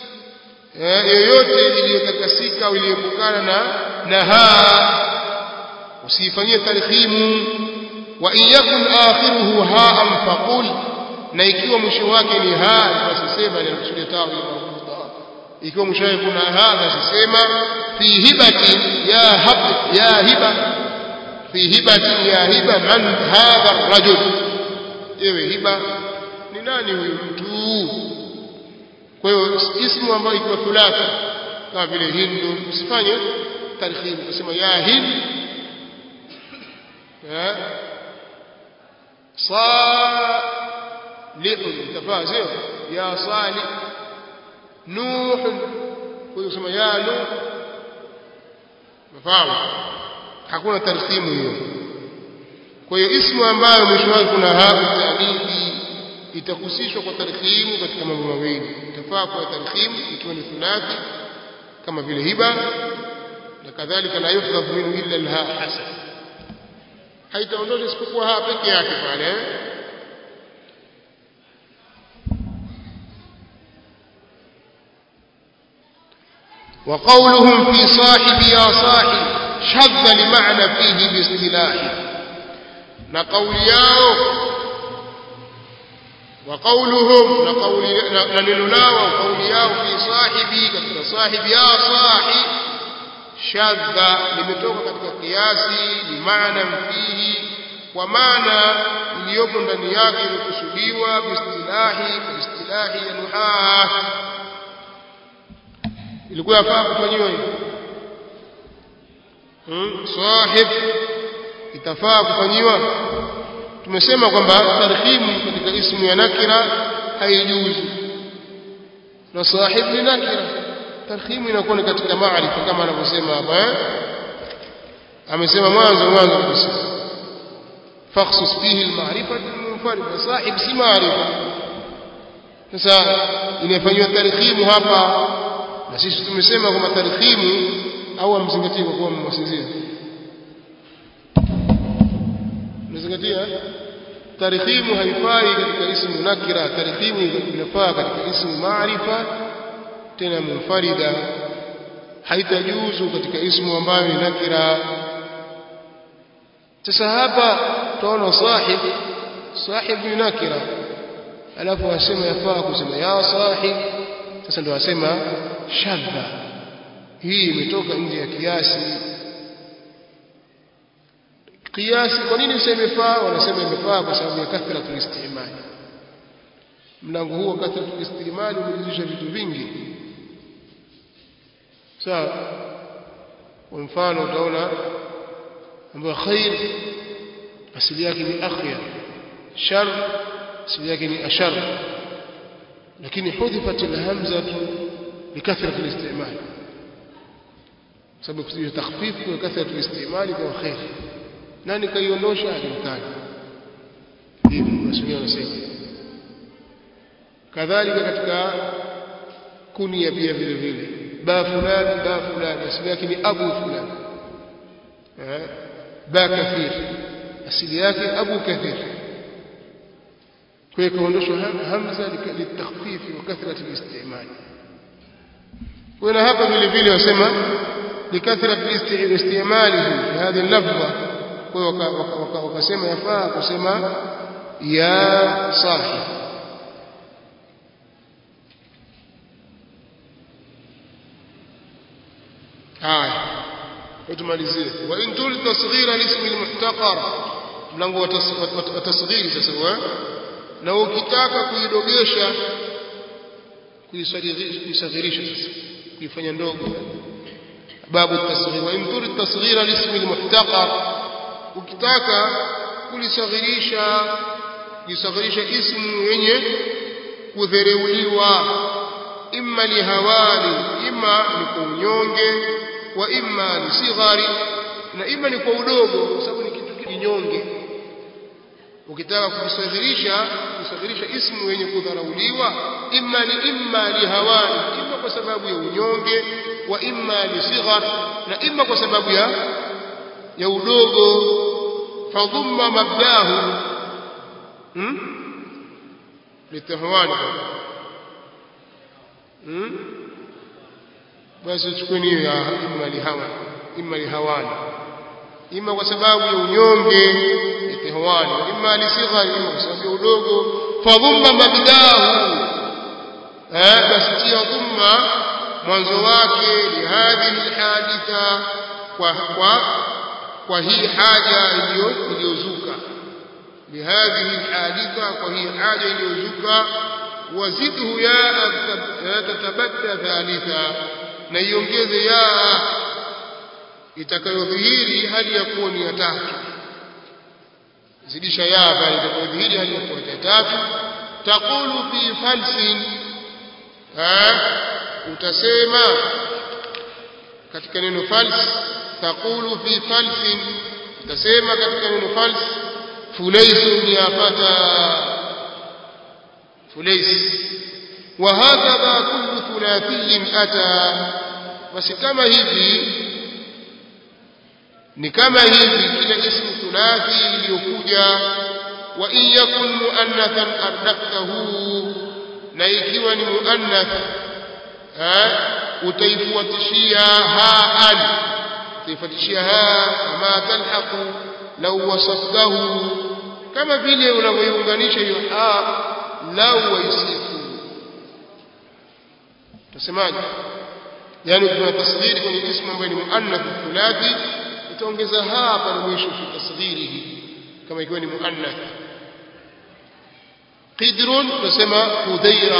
yoyote iliyotakasika au iliyopukana na na ha usifanyie tarikhimu. Wa in yakun akhiruhu ha'an faqul, na ikiwa mwisho wake ni ha basi sema ni kusudia tawi marbuta. Ikiwa mwisho wake kuna ha basi sema fi hibati ya hab ya hiba, fi hibati ya hiba man hadha ar-rajul, ewe hiba ni nani huyu mtu. Kwa hiyo ismu ambayo ikiwa thulatha kama vile hindu usifanye tarikhimu, usema ya hind ya salih, tafaa sio ya salih. Nuh, kwa hiyo usema ya nuh, mfahamu, hakuna tarikhimu hiyo. Kwa hiyo ismu ambayo mwisho wake kuna ha taanithi itakusishwa kwa tarikhimu katika mambo mawili. Itafaa kwa tarikhimu ikiwa ni thulathi kama vile hiba, na kadhalika la yufdhafu minhu illa alha hasan, haitaondosha isipokuwa ha peke yake pale. Wa qawluhum fi sahibi ya sahib shadda limaana fihi biistilahi, na kauli yao وقولهم نقول لا وقول ياو في صاحبي katika صاحب يا صاحب shadha limetoka katika kiasi bimaana fihi, kwa maana iliyopo ndani yake imekusudiwa biistilahi biistilahi ya nuhat. Ilikuwa yafaa kufanywa hiyo hmm sahib itafaa kufanywa. Tumesema kwamba tarikhimu katika ismu ya nakira haijuzu, na sahib ni nakira, tarikhimu inakuwa katika maarifa kama anavyosema hapa eh amesema mwanzo mwanzo kabisa fakhsus fihi almaarifa almunfarid, sahib si maarifa. Sasa inafanywa tarikhimu hapa, na sisi tumesema kwamba tarikhimu au amzingatie kwa kuwa mwasinzia mzingatia tarikhimu haifai katika ismu nakira. Tarikhimu inafaa katika ismu maarifa tena munfarida, haitajuzu katika ismu ambayo ni nakira. Sasa hapa tunaona sahib sahib ni nakira, alafu asema yafaa kusema ya sahib. Sasa ndio asema shadda, hii imetoka nje ya kiasi. Kiasi kwa nini sema imefaa? Wanasema imefaa kwa sababu ya kathratul istimal. Mlango huo kathratul istimal umejizisha vitu vingi. Sawa, kwa mfano utaona ambayo khair asili yake ni akhyar, shar asili yake ni ashar, lakini hudhifat alhamza likathrati alistimal, sababu kusudia takhfif wa kathrati alistimal kwa khair. Nani kaiondosha? Alimkani hivi basi wanasema. Kadhalika katika kunia pia vile vile, ba fulani ba fulani asili yake ni abu fulani, eh ba kathir asili yake abu kathir, kwa hiyo kaondoshwa hamza litakhfif wa kathrati alistimal. Kwa hapa vile vile wasema likathrati istimalihi fi hadhihi al-lafza, kwa hiyo wakasema yafaa kusema ya sahib. haya tumalizie. Wa in tul tasghira al-ism al-muhtaqar, mlango wa tasghiri sasa. Wa na ukitaka kuidogesha kuisaghirisha sasa kuifanya ndogo, babu tasghir. Wa in tul tasghira al-ism al-muhtaqar, ukitaka kulisaghirisha kuisaghirisha ismu yenye kudhereuliwa, imma lihawali, imma ni kwa unyonge, wa imma ni sighari, na imma ni kwa udogo, kwa sababu ni kitu kinyonge. Ukitaka kuisaghirisha kusaghirisha ismu yenye kudharauliwa, imma ni imma lihawali, imma kwa sababu ya unyonge, wa imma ni sighar, na imma kwa sababu ya ya udogo. Fadhumma mabdahu hmm litahwani hmm basi chukuni ya imma lihawa imma lihawani, imma kwa sababu ya unyonge litahwani, imma lisighari, imma kwa sababu ya udogo. Fadhumma mabdahu, eh basi tia dhumma mwanzo wake, lihadhihi alhaditha, kwa kwa kwa hii haja iliyozuka, lihadhihi alhaditha, kwa hii haja iliyozuka. Wazidhu ya tatabadda thalitha, na iongeze ya itakayodhihiri hali ya kuwa ni ya tatu. Zidisha ya bali itakayodhihiri hali ya kuwa ya tatu. Taqulu fi falsin, utasema katika neno fals. Taqulu fi falsin, utasema katika neno fals. Fulaysun ya fata, fulays. Wa hakadha kullu thulathiyin ata, basi kama hivi ni kama hivi kila ismu thulathi iliyokuja. Wa in yakun muannathan ardaftahu, na ikiwa ni muannath utaifuatishia haan, utaifuatishia ha kama talhaqu law wasaftahu, kama vile unavyoiunganisha hiyo ha law waisifu. Tusemaje? Yani kuna tasghiri kwenye ismu ambayo ni muannath thulathi, utaongeza ha pale mwisho fi tasghirihi kama ikiwa ni muannath. Qidrun tusema Hudhaira,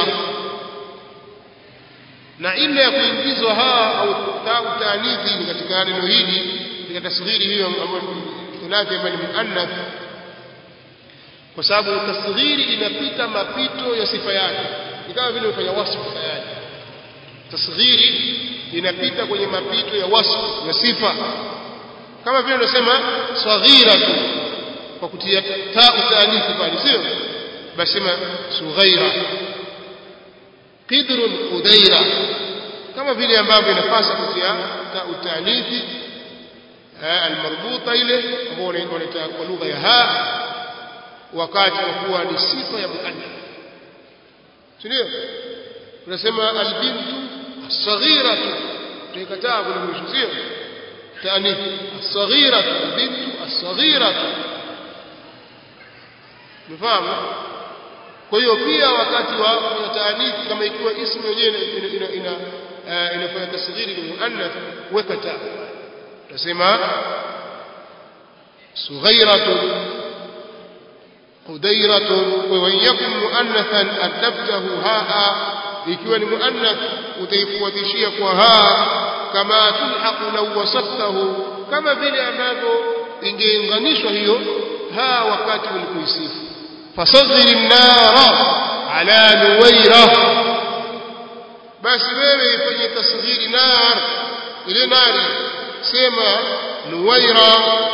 na ile ya kuingizwa ha au ta taanithi ni katika neno hili katika tasghiri hiyo ambayo thulathi ambayo ni muannath, kwa sababu tasghiri inapita mapito ya sifa yake, ni kama vile ufanya wasfu tayari. Tasghiri inapita kwenye mapito ya wasfu ya sifa, kama vile unasema saghiratu kwa kutia ta utaanithi pale, sio basi sema sughaira. Qidrun Hudhaira, kama vile ambavyo inapasa kutia ta utaanithi almarbuta ile ambayo inaitwa kwa lugha ya ha wakati wa kuwa ni sifa ya muannath, sio? Unasema albintu as-saghiratu, tuikataa kule mwisho, sio taanith as-saghiratu, albintu as-saghiratu, mfahamu? Kwa hiyo pia wakati wa taanithi, kama ikiwa ismu yenyewe ina ina inafanya tasghiri ni muannath, weka ta, utasema sughairatu Hudhairatu. Wa yakun muannathan adabtahu haa, ikiwa ni muannath utaifuatishia kwa ha kama tulhaqu law wasaftahu kama vile ambavyo ingeunganishwa hiyo ha wakati ulipoisifu fasaghir an-nara ala nuwaira basi wewe ifanye tasghiri nar ile nari sema nuwaira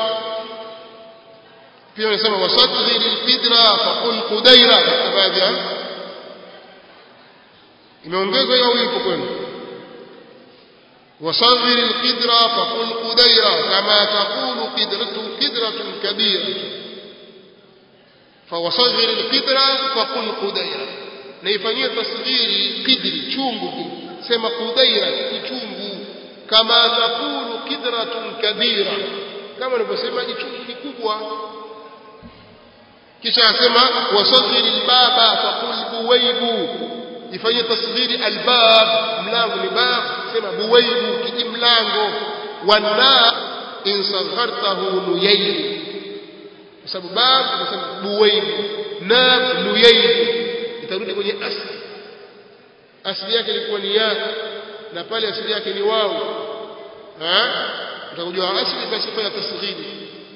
pia unasema wasaghir al-qidra faqul qudaira baadhi imeongezwa hiyo ipo kwenu wasaghir al-qidra faqul qudaira kama taqulu qidratu qidratun kabira فوصغر القدرة فقل قديرة نيفanyie tasghiri qidri chungu sema qudaira kichungu kama taqulu qidratun kabira kama unavyosema chungu kikubwa kisha asema wasaghir albaba faqul buwaybu ifanyie tasghiri albab mlango ni bab sema buwaybu kijimlango wana in saghartahu nuyayl sababu bab tunasema buwaybu na nuyayl itarudi kwenye asli asli yake ilikuwa ni ya na pale asili yake ni wao eh utakujua asli basi fanya tasghiri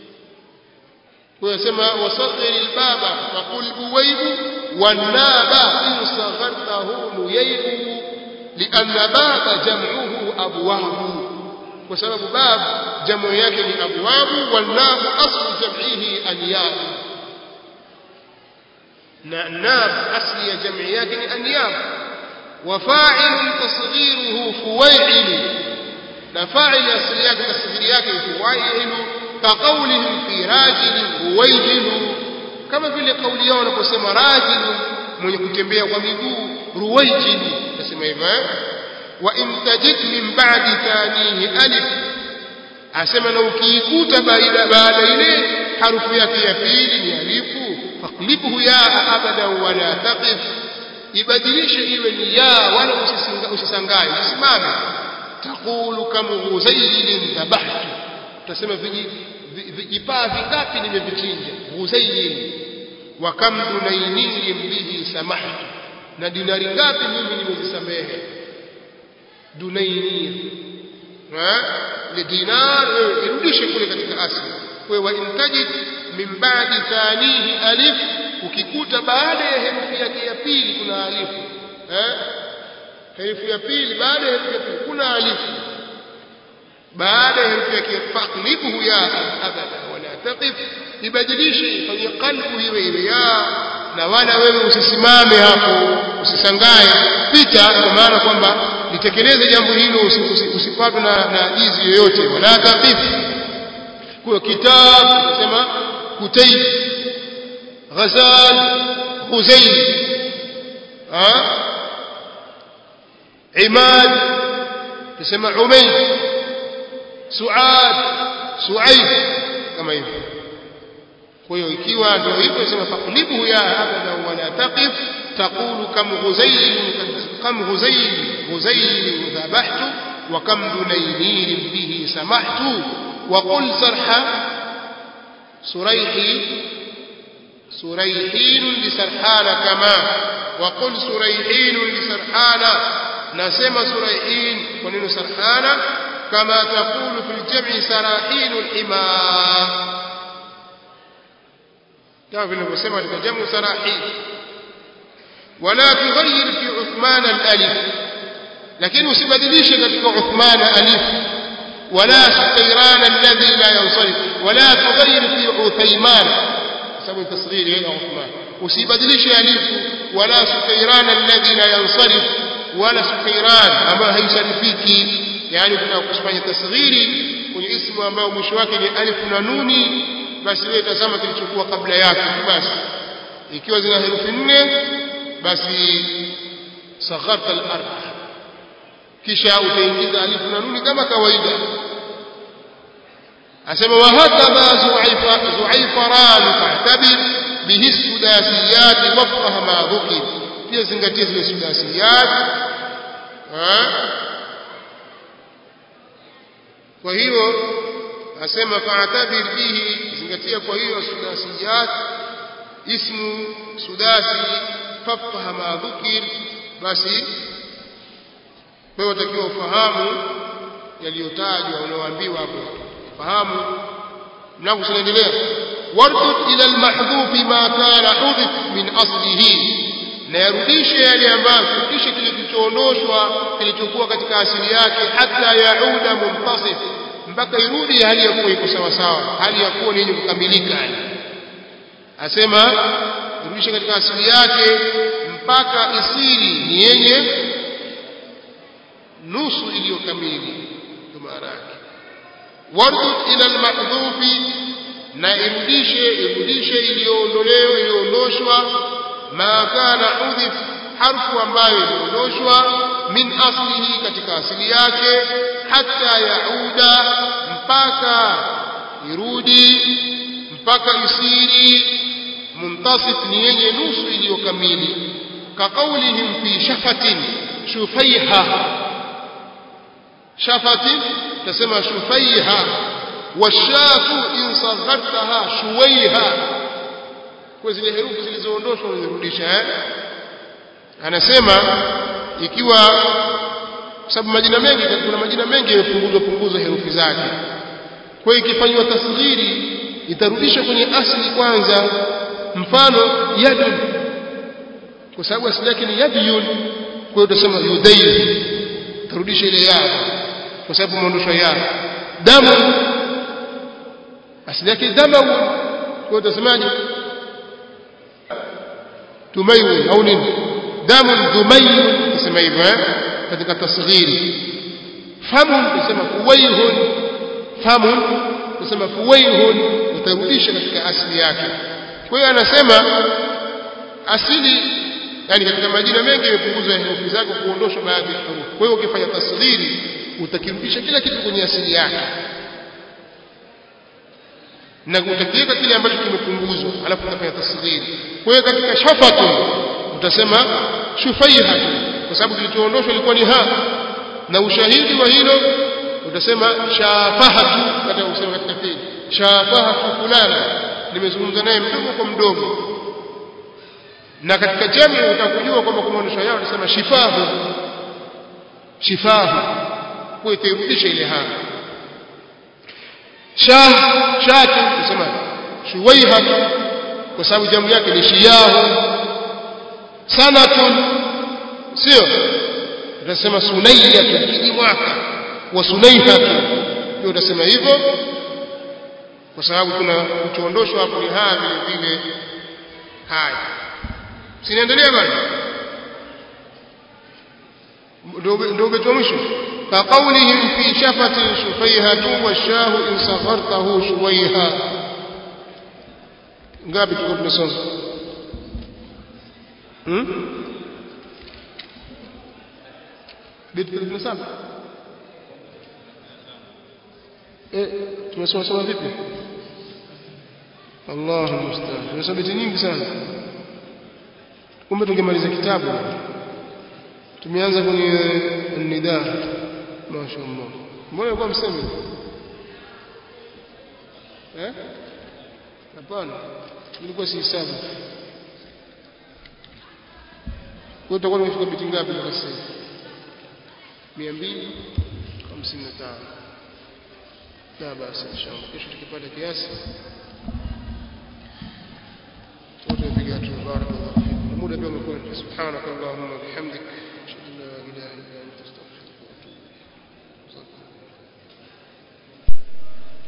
kwa sema wasaghir albaba faqul buwaybu wanaba in saghartahu nuyaybu lianna baba jam'uhu abwabu kwa sababu bab jamu yake ni abwabu wanab aslu jam'ihi anyab na nab asli ya jamii yake ni anyab wa fa'il tasghiruhu fuwa'il na fa'il asli yake tasghiri yake fuwa'il ka qawlihim fi rajul huwayjil kama vile kauli yao wanaposema rajul mwenye kutembea kwa miguu ruwayjil nasema hivyo wa in tajid min ba'di thanihi alif asema na ukiikuta baada baada ile harufu yake ya pili ni alifu faqlibhu ya abada wala taqif ibadilishe iwe ni ya wala usisangae usimame taqulu kama ghuzailin dhabahtu utasema vijipaa vingapi nimevichinja ghuzailin wa kam dunainin bihi samahtu na dinari ngapi mimi nimezisamehe dunaini ha ni dinar irudishe kule katika asli kwa wa intajid min ba'di thanihi alif ukikuta baada ya herufi yake ya pili kuna alifu eh herufi ya pili baada ya herufi ya pili kuna alifu baada ya herufi yake faqlibuhu ya abada wala taqif ibadilishe fanye qalbu iwe ile ya na wala wewe usisimame hapo usisangae pita kwa maana kwamba litekeleze jambo hilo usipatwe na na ajizi yoyote wala taqif kwa kitabu tunasema kutayb ghazal khuzayl ha imad tunasema umayd suad suaid kama hivyo kwa hiyo ikiwa ndio hivyo tunasema faqlibuhu ya abada wala taqif taqulu kam ghuzayl kam ghuzayl ghuzayl dhabahtu wa kam dunaynir bihi samahtu wa qul sarha surayhi surayhin li sarhana kama wa qul surayhin li sarhana nasema surayhin kwa neno sarhana kama taqulu fil jam'i sarahin al-hima kama vile tunasema katika jamu sarahin wala tughayyir fi uthman al-alif lakini usibadilishe katika uthman alif wala sutayran alladhi la yansarif wala tughayyir fi uthayman sababu tasghiri hina uthman usibadilishe alif wala sutayran alladhi la yansarif wala sutayran ambayo haisarifiki yani kuna kufanya tasghiri kwenye ismu ambao mwisho wake ni alif na nuni basi wewe tazama kilichokuwa kabla yake basi ikiwa zina herufi nne basi sagharta al-arba kisha utaingiza alif na nuni kama kawaida asema wa hakadha zu'aifa zu'aifaran fa'tabir bihi sudasiyat wafqaha ma dhukir pia zingatia zile sudasiyat kwa hiyo asema fa'tabir bihi zingatia kwa hiyo sudasiyat ismu sudasi fafha ma dhukir basi wewe utakiwa ufahamu yaliyotajwa unaoambiwa hapo fahamu mlango unaendelea wardud ila almahdhuf ma kana hudhif min aslihi na yarudishe yale ambayo kisha kile kilichoondoshwa kilichokuwa katika asili yake hata yauda muntasif mpaka irudi hali ya kuwa iko sawa sawa hali ya kuwa ni yenye kukamilika asema irudishe katika asili yake mpaka isiri ni yenye nusu iliyokamili kama araki wardud ila almahdhufi na irudishe irudishe iliyoondolewa iliyoondoshwa ma kana udhif harfu ambayo iliondoshwa min aslihi katika asili yake hata yauda mpaka irudi mpaka isiri muntasif ni yenye nusu iliyokamili ka qawlihim fi shafatin shufaiha shafatin tasema shufaiha washafu in saghartaha shuwaiha kwa zile herufi zilizoondoshwa unirudisha eh anasema ikiwa sababu majina mengi kuna majina mengi yamepunguzwa punguzwa herufi zake kwa hiyo ikifanywa tasghiri itarudisha kwenye asili kwanza mfano yadun kwa sababu asili yake ni yadun kwa hiyo utasema yudayl tarudisha ile ya kwa sababu muondosho ya damu asili yake damu kwa hiyo utasemaje tumayun au nini damu dumayun tusema hivyo eh katika tasghiri famun tusema fuwaihun famun tusema fuwaihun utarudisha katika asili yake kwa hiyo anasema asili yani katika majina mengi yamepunguzwa herufi zake kuondosha baadhi ya herufi kwa hiyo ukifanya tasghiri utakirudisha kila kitu kwenye asili yake na utakiweka kile ambacho kimepunguzwa alafu utafanya tasghiri kwa hiyo katika shafatun utasema shufaihatun kwa sababu kilichoondoshwa ilikuwa ni ha na ushahidi wa hilo utasema shafahatu katika kusema katika fi'li shafahatu fulana nimezungumza naye mdomo kwa mdomo na katika jamii utakujua kwamba kuondosha yao utasema shifahu shifahu kwa itarudisha ile ha shah shatu kusema shuwaiha kwa sababu jamu yake ni shiyahu sanatun sio utasema sunayya kiji mwaka wa sunayha ndio utasema hivyo kwa sababu kuna kuondoshwa hapo ni haa vile vile haya sinaendelea bwana ndio beto mwisho ka qawlihim fi shafati shufaiha wa shahu in saghartahu shuwaiha ngapi tuko tunasoma hmm bitu tunasoma eh tunasoma soma vipi Allahu musta'an tunasoma bitu nyingi sana kumbe tungemaliza kitabu tumeanza kwenye nida mashaallah mbona kwa msemi eh hapana nilikuwa si hesabu kwa tutakuwa tumefika biti ngapi kwa sasa mia mbili hamsini na tano na basi inshallah kesho tukipata kiasi tutapiga tu barakallahu fik muda pia umekwenda subhanakallahumma bihamdika